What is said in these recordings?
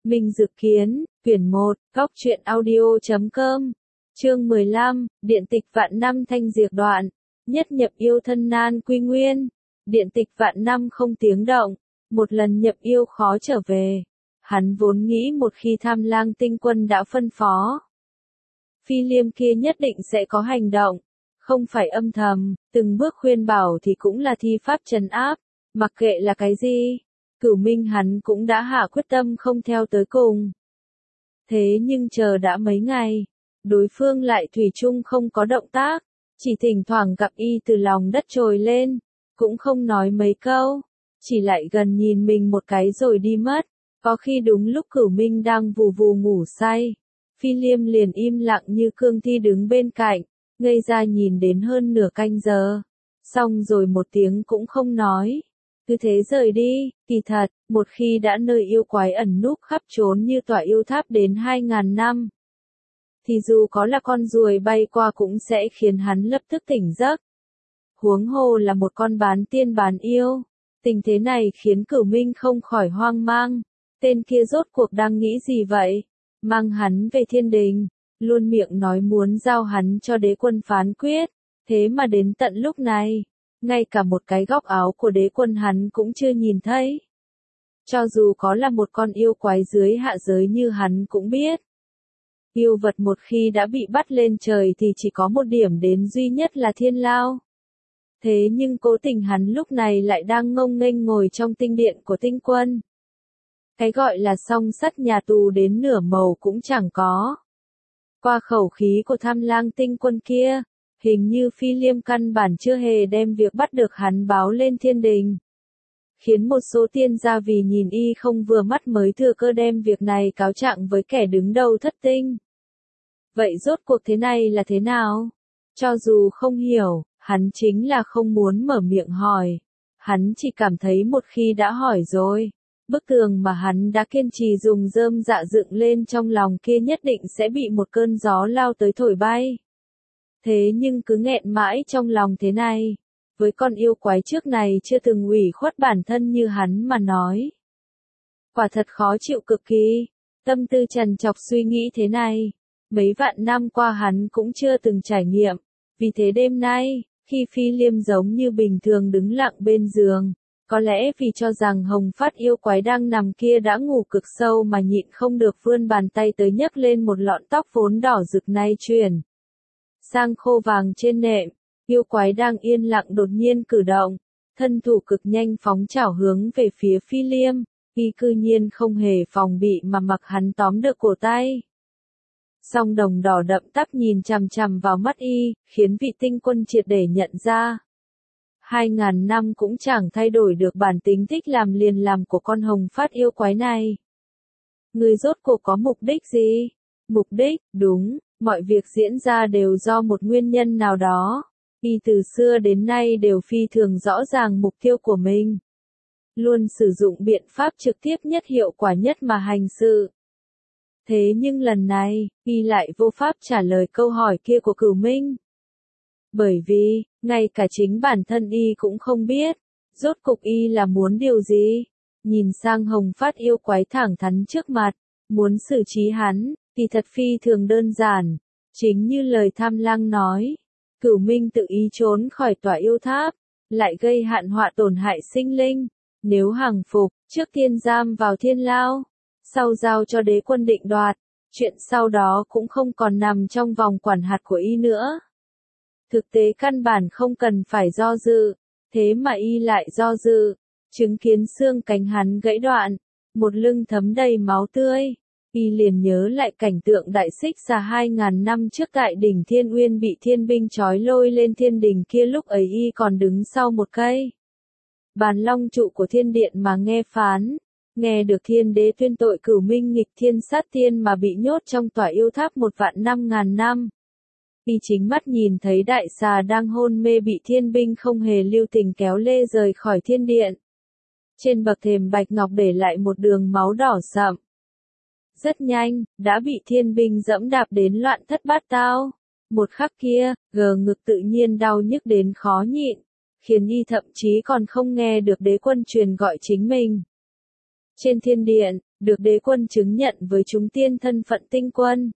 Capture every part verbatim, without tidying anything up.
Minh Dực Kiến, quyển một, góc truyện audio chấm com, chương mười lăm, điện tịch vạn năm thanh diệt đoạn, nhất nhập yêu thân nan quy nguyên, điện tịch vạn năm không tiếng động, một lần nhập yêu khó trở về. Hắn vốn nghĩ một khi Tham Lang tinh quân đã phân phó, Phi Liêm kia nhất định sẽ có hành động, không phải âm thầm, từng bước khuyên bảo thì cũng là thi pháp trấn áp, mặc kệ là cái gì. Cửu Minh hắn cũng đã hạ quyết tâm không theo tới cùng. Thế nhưng chờ đã mấy ngày, đối phương lại thủy chung không có động tác, chỉ thỉnh thoảng gặp y từ lòng đất trồi lên, cũng không nói mấy câu, chỉ lại gần nhìn mình một cái rồi đi mất. Có khi đúng lúc Cửu Minh đang vù vù ngủ say, Phi Liêm liền im lặng như cương thi đứng bên cạnh, ngây ra nhìn đến hơn nửa canh giờ, xong rồi một tiếng cũng không nói. Cứ thế rời đi. Kỳ thật, một khi đã nơi yêu quái ẩn núp khắp trốn như tòa yêu tháp đến hai ngàn năm, thì dù có là con ruồi bay qua cũng sẽ khiến hắn lập tức tỉnh giấc. Huống hồ là một con bán tiên bán yêu. Tình thế này khiến Cửu Minh không khỏi hoang mang. Tên kia rốt cuộc đang nghĩ gì vậy? Mang hắn về thiên đình, luôn miệng nói muốn giao hắn cho đế quân phán quyết. Thế mà đến tận lúc này, ngay cả một cái góc áo của đế quân hắn cũng chưa nhìn thấy. Cho dù có là một con yêu quái dưới hạ giới như hắn cũng biết. Yêu vật một khi đã bị bắt lên trời thì chỉ có một điểm đến duy nhất là thiên lao. Thế nhưng cố tình hắn lúc này lại đang ngông nghênh ngồi trong tinh điện của tinh quân. Cái gọi là song sắt nhà tù đến nửa màu cũng chẳng có. Qua khẩu khí của Tham Lang tinh quân kia, hình như Phi Liêm căn bản chưa hề đem việc bắt được hắn báo lên thiên đình. Khiến một số tiên gia vì nhìn y không vừa mắt mới thừa cơ đem việc này cáo trạng với kẻ đứng đầu thất tinh. Vậy rốt cuộc thế này là thế nào? Cho dù không hiểu, hắn chính là không muốn mở miệng hỏi. Hắn chỉ cảm thấy một khi đã hỏi rồi, bức tường mà hắn đã kiên trì dùng rơm dạ dựng lên trong lòng kia nhất định sẽ bị một cơn gió lao tới thổi bay. Thế nhưng cứ nghẹn mãi trong lòng thế này, với con yêu quái trước này chưa từng ủy khuất bản thân như hắn mà nói. Quả thật khó chịu cực kỳ, tâm tư trằn trọc suy nghĩ thế này, mấy vạn năm qua hắn cũng chưa từng trải nghiệm, vì thế đêm nay, khi Phi Liêm giống như bình thường đứng lặng bên giường, có lẽ vì cho rằng Hồng Phát yêu quái đang nằm kia đã ngủ cực sâu mà nhịn không được vươn bàn tay tới nhấc lên một lọn tóc vốn đỏ rực nay chuyển sang khô vàng trên nệm. Yêu quái đang yên lặng đột nhiên cử động, thân thủ cực nhanh phóng chảo hướng về phía Phi Liêm, y cư nhiên không hề phòng bị mà mặc hắn tóm được cổ tay. Song đồng đỏ đậm tắp nhìn chằm chằm vào mắt y, khiến vị tinh quân triệt để nhận ra. Hai ngàn năm cũng chẳng thay đổi được bản tính thích làm liền làm của con Hồng Phát yêu quái này. Người rốt cuộc có mục đích gì? Mục đích, đúng, mọi việc diễn ra đều do một nguyên nhân nào đó. Y từ xưa đến nay đều phi thường rõ ràng mục tiêu của mình. Luôn sử dụng biện pháp trực tiếp nhất hiệu quả nhất mà hành sự. Thế nhưng lần này, y lại vô pháp trả lời câu hỏi kia của Cửu Minh. Bởi vì, ngay cả chính bản thân y cũng không biết, rốt cục y là muốn điều gì. Nhìn sang Hồng Phát yêu quái thẳng thắn trước mặt, muốn xử trí hắn, thì thật phi thường đơn giản. Chính như lời Tham Lang nói. Cửu Minh tự ý trốn khỏi tòa yêu tháp, lại gây hạn họa tổn hại sinh linh. Nếu hàng phục, trước tiên giam vào thiên lao, sau giao cho đế quân định đoạt, chuyện sau đó cũng không còn nằm trong vòng quản hạt của y nữa. Thực tế căn bản không cần phải do dự, thế mà y lại do dự, chứng kiến xương cánh hắn gãy đoạn, một lưng thấm đầy máu tươi. Y liền nhớ lại cảnh tượng đại xích xà hai ngàn năm trước tại đỉnh Thiên Uyên bị thiên binh trói lôi lên thiên đình kia, lúc ấy y còn đứng sau một cây bàn long trụ của thiên điện mà nghe phán, nghe được thiên đế tuyên tội Cửu Minh nghịch thiên sát tiên mà bị nhốt trong tòa yêu tháp một vạn năm ngàn năm. Y chính mắt nhìn thấy đại xà đang hôn mê bị thiên binh không hề lưu tình kéo lê rời khỏi thiên điện. Trên bậc thềm bạch ngọc để lại một đường máu đỏ sậm. Rất nhanh, đã bị thiên binh dẫm đạp đến loạn thất bát tao. Một khắc kia, gờ ngực tự nhiên đau nhức đến khó nhịn, khiến y thậm chí còn không nghe được đế quân truyền gọi chính mình. Trên thiên điện, được đế quân chứng nhận với chúng tiên thân phận tinh quân.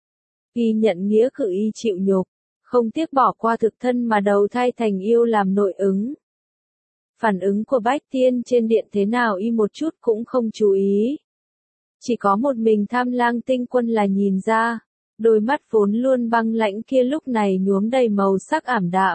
Y nhận nghĩa cử y chịu nhục, không tiếc bỏ qua thực thân mà đầu thai thành yêu làm nội ứng. Phản ứng của bách tiên trên điện thế nào y một chút cũng không chú ý. Chỉ có một mình Tham Lang tinh quân là nhìn ra, đôi mắt vốn luôn băng lãnh kia lúc này nhuốm đầy màu sắc ảm đạm.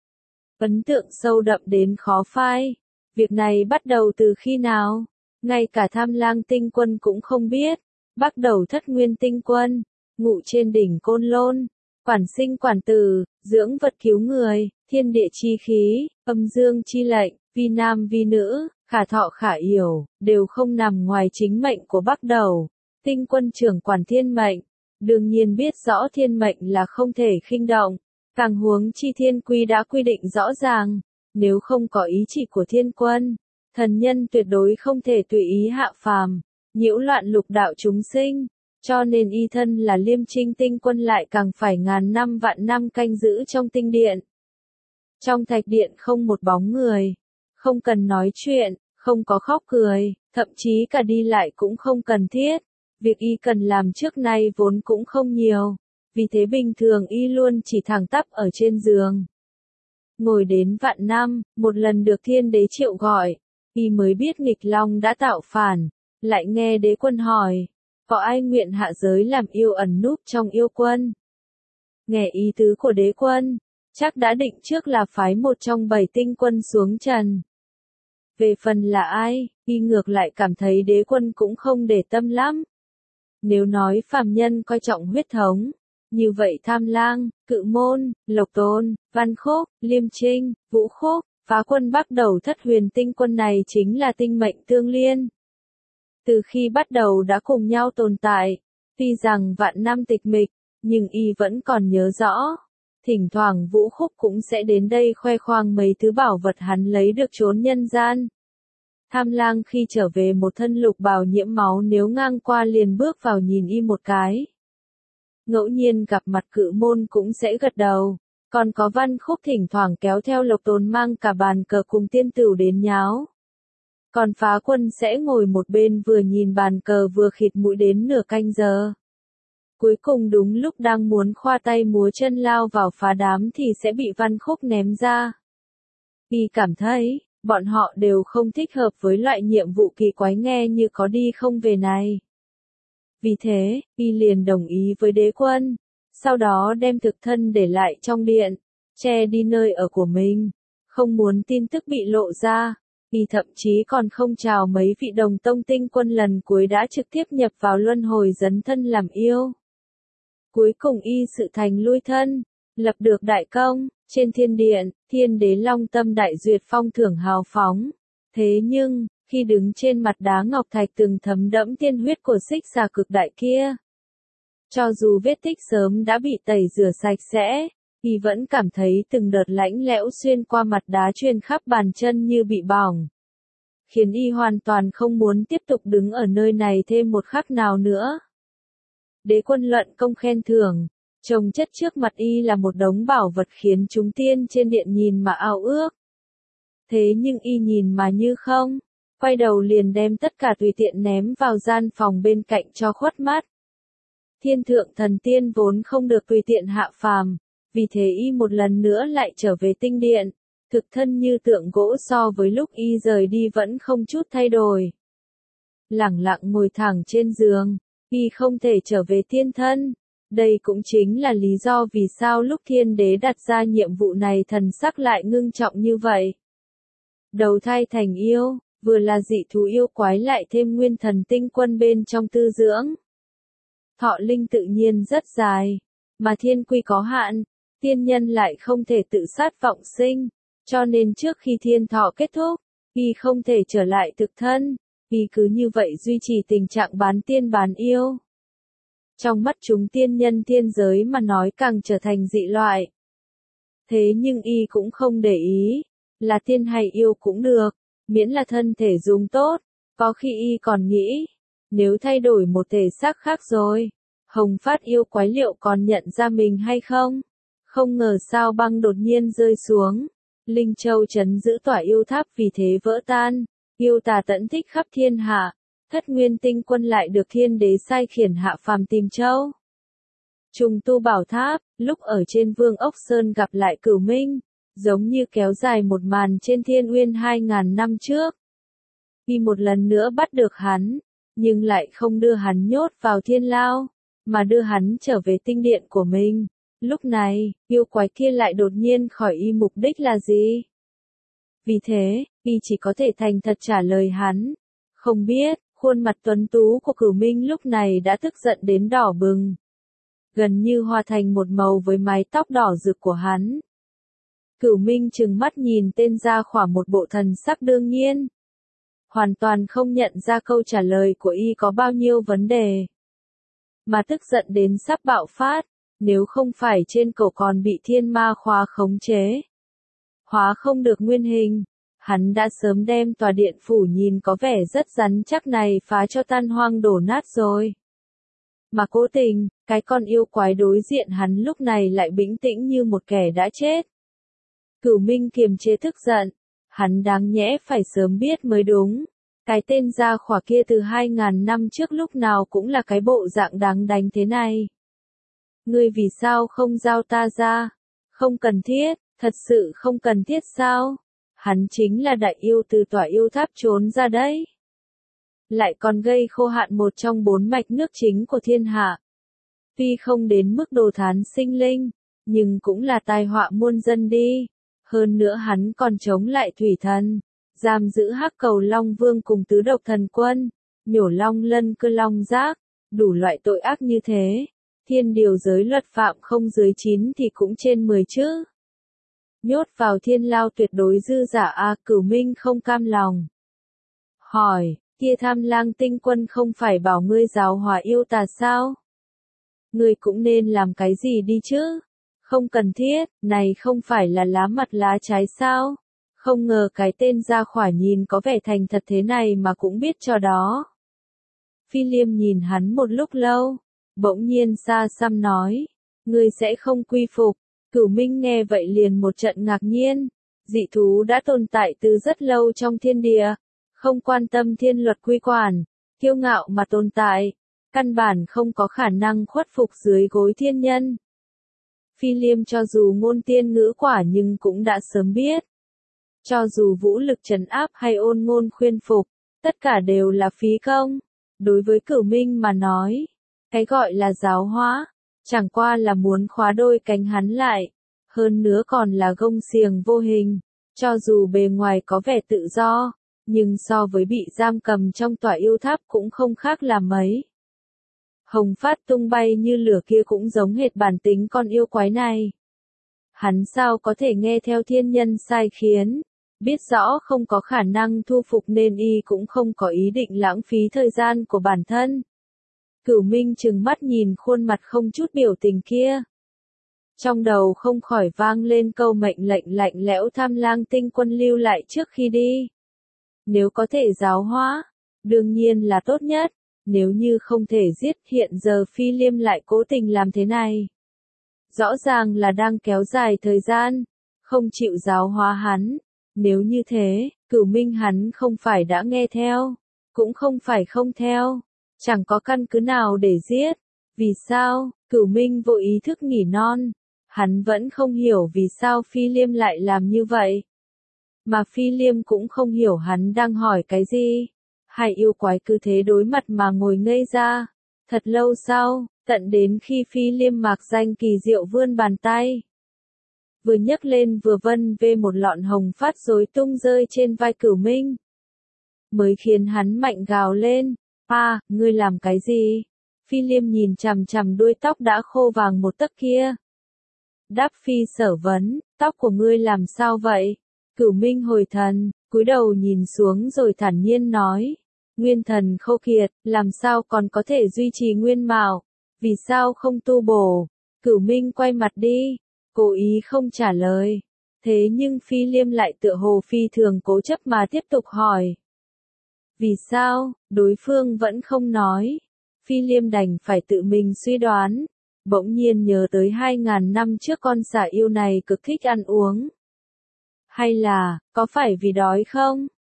Ấn tượng sâu đậm đến khó phai. Việc này bắt đầu từ khi nào? Ngay cả Tham Lang tinh quân cũng không biết. Bắt đầu Thất Nguyên tinh quân, ngụ trên đỉnh Côn Lôn, quản sinh quản tử, dưỡng vật cứu người, thiên địa chi khí, âm dương chi lệnh, vi nam vi nữ, khả thọ khả yểu, đều không nằm ngoài chính mệnh của Bắc Đầu. Tinh quân trưởng quản thiên mệnh, đương nhiên biết rõ thiên mệnh là không thể khinh động. Càng huống chi thiên quy đã quy định rõ ràng, nếu không có ý chỉ của thiên quân, thần nhân tuyệt đối không thể tùy ý hạ phàm, nhiễu loạn lục đạo chúng sinh, cho nên y thân là Liêm Trinh tinh quân lại càng phải ngàn năm vạn năm canh giữ trong tinh điện. Trong thạch điện không một bóng người, không cần nói chuyện, không có khóc cười, thậm chí cả đi lại cũng không cần thiết, việc y cần làm trước nay vốn cũng không nhiều. Vì thế bình thường y luôn chỉ thẳng tắp ở trên giường. Ngồi đến vạn năm, một lần được thiên đế triệu gọi, y mới biết nghịch long đã tạo phản, lại nghe đế quân hỏi, có ai nguyện hạ giới làm yêu ẩn núp trong yêu quân? Nghe ý tứ của đế quân, chắc đã định trước là phái một trong bảy tinh quân xuống trần. Về phần là ai, y ngược lại cảm thấy đế quân cũng không để tâm lắm. Nếu nói phàm nhân coi trọng huyết thống, như vậy Tham Lang, Cự Môn, Lộc Tôn, Văn Khúc, Liêm Trinh, Vũ Khúc, Phá Quân Bắc Đầu Thất Huyền tinh quân này chính là tinh mệnh tương liên. Từ khi bắt đầu đã cùng nhau tồn tại, tuy rằng vạn năm tịch mịch, nhưng y vẫn còn nhớ rõ. Thỉnh thoảng Vũ Khúc cũng sẽ đến đây khoe khoang mấy thứ bảo vật hắn lấy được trốn nhân gian. Tham Lang khi trở về một thân lục bào nhiễm máu nếu ngang qua liền bước vào nhìn y một cái. Ngẫu nhiên gặp mặt Cự Môn cũng sẽ gật đầu, còn có Văn Khúc thỉnh thoảng kéo theo Lộc Tôn mang cả bàn cờ cùng tiên tửu đến nháo. Còn Phá Quân sẽ ngồi một bên vừa nhìn bàn cờ vừa khịt mũi đến nửa canh giờ. Cuối cùng đúng lúc đang muốn khoa tay múa chân lao vào phá đám thì sẽ bị Văn Khúc ném ra. Y cảm thấy, bọn họ đều không thích hợp với loại nhiệm vụ kỳ quái nghe như có đi không về này. Vì thế, y liền đồng ý với đế quân, sau đó đem thực thân để lại trong điện, che đi nơi ở của mình, không muốn tin tức bị lộ ra, y thậm chí còn không chào mấy vị đồng tông tinh quân lần cuối đã trực tiếp nhập vào luân hồi dấn thân làm yêu. Cuối cùng y sự thành lui thân, lập được đại công, trên thiên điện, thiên đế long tâm đại duyệt phong thưởng hào phóng. Thế nhưng, khi đứng trên mặt đá ngọc thạch từng thấm đẫm tiên huyết của xích xà cực đại kia, cho dù vết tích sớm đã bị tẩy rửa sạch sẽ, y vẫn cảm thấy từng đợt lãnh lẽo xuyên qua mặt đá truyền khắp bàn chân như bị bỏng, khiến y hoàn toàn không muốn tiếp tục đứng ở nơi này thêm một khắc nào nữa. Đế quân luận công khen thưởng, chồng chất trước mặt y là một đống bảo vật khiến chúng tiên trên điện nhìn mà ao ước. Thế nhưng y nhìn mà như không, quay đầu liền đem tất cả tùy tiện ném vào gian phòng bên cạnh cho khuất mắt. Thiên thượng thần tiên vốn không được tùy tiện hạ phàm, vì thế y một lần nữa lại trở về tinh điện, thực thân như tượng gỗ so với lúc y rời đi vẫn không chút thay đổi. Lẳng lặng ngồi thẳng trên giường, y không thể trở về tiên thân. Đây cũng chính là lý do vì sao lúc thiên đế đặt ra nhiệm vụ này thần sắc lại ngưng trọng như vậy. Đầu thai thành yêu, vừa là dị thú yêu quái lại thêm nguyên thần tinh quân bên trong tư dưỡng. Thọ linh tự nhiên rất dài, mà thiên quy có hạn, tiên nhân lại không thể tự sát vọng sinh, cho nên trước khi thiên thọ kết thúc, y không thể trở lại thực thân, y cứ như vậy duy trì tình trạng bán tiên bán yêu. Trong mắt chúng tiên nhân thiên giới mà nói càng trở thành dị loại. Thế nhưng y cũng không để ý, là tiên hay yêu cũng được, miễn là thân thể dùng tốt, có khi y còn nghĩ, nếu thay đổi một thể xác khác rồi, hồng phát yêu quái liệu còn nhận ra mình hay không? Không ngờ sao băng đột nhiên rơi xuống, Linh Châu trấn giữ tỏa yêu tháp vì thế vỡ tan, yêu tà tẫn thích khắp thiên hạ, Thất Nguyên Tinh Quân lại được thiên đế sai khiển hạ phàm tìm châu. Trùng tu bảo tháp, lúc ở trên Vương Ốc Sơn gặp lại Cửu Minh, giống như kéo dài một màn trên Thiên Uyên hai ngàn năm trước. Y một lần nữa bắt được hắn, nhưng lại không đưa hắn nhốt vào thiên lao, mà đưa hắn trở về tinh điện của mình. Lúc này, yêu quái kia lại đột nhiên khỏi y mục đích là gì? Vì thế, y chỉ có thể thành thật trả lời hắn. Không biết, khuôn mặt tuấn tú của Cửu Minh lúc này đã tức giận đến đỏ bừng. Gần như hòa thành một màu với mái tóc đỏ rực của hắn. Cửu Minh trừng mắt nhìn tên gia khỏa một bộ thần sắc đương nhiên. Hoàn toàn không nhận ra câu trả lời của y có bao nhiêu vấn đề. Mà tức giận đến sắp bạo phát, nếu không phải trên cổ còn bị thiên ma khóa khống chế. Hóa không được nguyên hình, hắn đã sớm đem tòa điện phủ nhìn có vẻ rất rắn chắc này phá cho tan hoang đổ nát rồi. Mà cố tình, cái con yêu quái đối diện hắn lúc này lại bình tĩnh như một kẻ đã chết. Cửu Minh kiềm chế tức giận, hắn đáng nhẽ phải sớm biết mới đúng. Cái tên gia khỏa kia từ hai ngàn năm trước lúc nào cũng là cái bộ dạng đáng đánh thế này. Ngươi vì sao không giao ta ra? Không cần thiết, thật sự không cần thiết sao? Hắn chính là đại yêu từ tòa yêu tháp trốn ra đấy. Lại còn gây khô hạn một trong bốn mạch nước chính của thiên hạ. Tuy không đến mức đồ thán sinh linh, nhưng cũng là tai họa muôn dân đi. Hơn nữa hắn còn chống lại thủy thần, giam giữ hắc cầu long vương cùng tứ độc thần quân, nhổ long lân cơ long giác, đủ loại tội ác như thế. Thiên điều giới luật phạm không dưới chín thì cũng trên mười chứ. Nhốt vào thiên lao tuyệt đối dư giả a. Cửu Minh không cam lòng. Hỏi, kia Tham Lang Tinh Quân không phải bảo ngươi giáo hóa yêu tà sao? Ngươi cũng nên làm cái gì đi chứ? Không cần thiết, này không phải là lá mặt lá trái sao? Không ngờ cái tên gia khỏa nhìn có vẻ thành thật thế này mà cũng biết cho đó. Phi Liêm nhìn hắn một lúc lâu, bỗng nhiên xa xăm nói, ngươi sẽ không quy phục. Cửu Minh nghe vậy liền một trận ngạc nhiên, dị thú đã tồn tại từ rất lâu trong thiên địa, không quan tâm thiên luật quy quản, kiêu ngạo mà tồn tại, căn bản không có khả năng khuất phục dưới gối thiên nhân. Phi Liêm cho dù ngôn tiên ngữ quả nhưng cũng đã sớm biết. Cho dù vũ lực trấn áp hay ôn ngôn khuyên phục, tất cả đều là phí công. Đối với Cửu Minh mà nói, cái gọi là giáo hóa, chẳng qua là muốn khóa đôi cánh hắn lại, hơn nữa còn là gông xiềng vô hình, cho dù bề ngoài có vẻ tự do, nhưng so với bị giam cầm trong tòa yêu tháp cũng không khác là mấy. Hồng phát tung bay như lửa kia cũng giống hệt bản tính con yêu quái này. Hắn sao có thể nghe theo thiên nhân sai khiến, biết rõ không có khả năng thu phục nên y cũng không có ý định lãng phí thời gian của bản thân. Cửu Minh trừng mắt nhìn khuôn mặt không chút biểu tình kia. Trong đầu không khỏi vang lên câu mệnh lệnh lạnh lẽo Tham Lang Tinh Quân lưu lại trước khi đi. Nếu có thể giáo hóa, đương nhiên là tốt nhất, nếu như không thể giết hiện giờ Phi Liêm lại cố tình làm thế này. Rõ ràng là đang kéo dài thời gian, không chịu giáo hóa hắn. Nếu như thế, Cửu Minh hắn không phải đã nghe theo, cũng không phải không theo, chẳng có căn cứ nào để giết. Vì sao? Cửu Minh vô ý thức nghỉ non. Hắn vẫn không hiểu vì sao Phi Liêm lại làm như vậy. Mà Phi Liêm cũng không hiểu hắn đang hỏi cái gì. Hai yêu quái cứ thế đối mặt mà ngồi ngây ra. Thật lâu sau, tận đến khi Phi Liêm mạc danh kỳ diệu vươn bàn tay. Vừa nhấc lên vừa vân về một lọn hồng phát rối tung rơi trên vai Cửu Minh. Mới khiến hắn mạnh gào lên. À, ngươi làm cái gì? Phi Liêm nhìn chằm chằm đuôi tóc đã khô vàng một tấc kia. Đáp Phi sở vấn, tóc của ngươi làm sao vậy? Cửu Minh hồi thần, cúi đầu nhìn xuống rồi thản nhiên nói. Nguyên thần khô kiệt, làm sao còn có thể duy trì nguyên mạo? Vì sao không tu bổ? Cửu Minh quay mặt đi, cố ý không trả lời. Thế nhưng Phi Liêm lại tựa hồ phi thường cố chấp mà tiếp tục hỏi. Vì sao? Đối phương vẫn không nói. Phi Liêm đành phải tự mình suy đoán. Bỗng nhiên nhớ tới hai ngàn năm trước con xà yêu này cực thích ăn uống. Hay là, có phải vì đói không?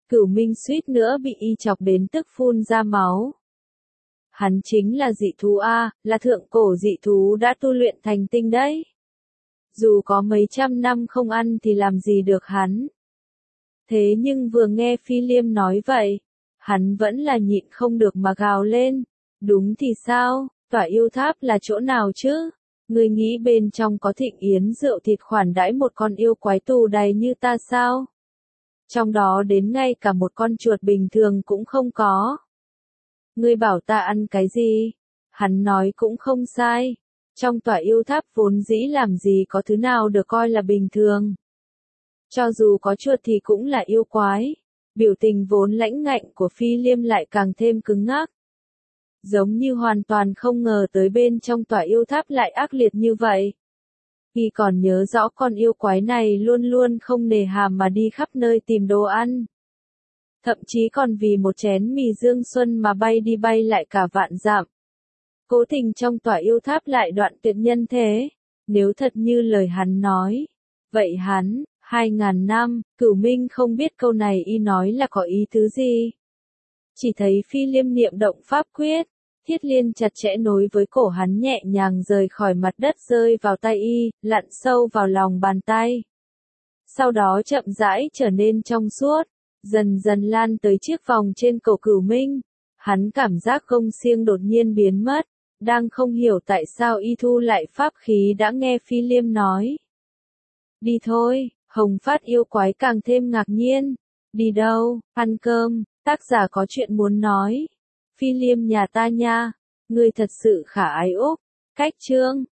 Cửu Minh suýt nữa bị y chọc đến tức phun ra máu. Hắn chính là dị thú A, là thượng cổ dị thú đã tu luyện thành tinh đấy. Dù có mấy trăm năm không ăn thì làm gì được hắn. Thế nhưng vừa nghe Phi Liêm nói vậy, hắn vẫn là nhịn không được mà gào lên. Đúng thì sao, tỏa yêu tháp là chỗ nào chứ? Ngươi nghĩ bên trong có thịnh yến rượu thịt khoản đãi một con yêu quái tù đầy như ta sao? Trong đó đến ngay cả một con chuột bình thường cũng không có. Ngươi bảo ta ăn cái gì? Hắn nói cũng không sai. Trong tỏa yêu tháp vốn dĩ làm gì có thứ nào được coi là bình thường. Cho dù có chuột thì cũng là yêu quái. Biểu tình vốn lãnh ngạnh của Phi Liêm lại càng thêm cứng ngắc. Giống như hoàn toàn không ngờ tới bên trong tỏa yêu tháp lại ác liệt như vậy. Y còn nhớ rõ con yêu quái này luôn luôn không nề hàm mà đi khắp nơi tìm đồ ăn. Thậm chí còn vì một chén mì dương xuân mà bay đi bay lại cả vạn dặm. Cố tình trong tỏa yêu tháp lại đoạn tuyệt nhân thế. Nếu thật như lời hắn nói. Vậy hắn, hai ngàn năm, Cửu Minh không biết câu này y nói là có ý tứ gì. Chỉ thấy Phi Liêm niệm động pháp quyết. Thiết liên chặt chẽ nối với cổ hắn nhẹ nhàng rời khỏi mặt đất rơi vào tay y, lặn sâu vào lòng bàn tay. Sau đó chậm rãi trở nên trong suốt, dần dần lan tới chiếc vòng trên cổ Cửu Minh. Hắn cảm giác gông xiềng đột nhiên biến mất, đang không hiểu tại sao y thu lại pháp khí đã nghe Phi Liêm nói. Đi thôi, Hồng Phát yêu quái càng thêm ngạc nhiên. Đi đâu, ăn cơm, tác giả có chuyện muốn nói. Phi Liêm nhà ta nha, ngươi thật sự khả ái úc. Cách chương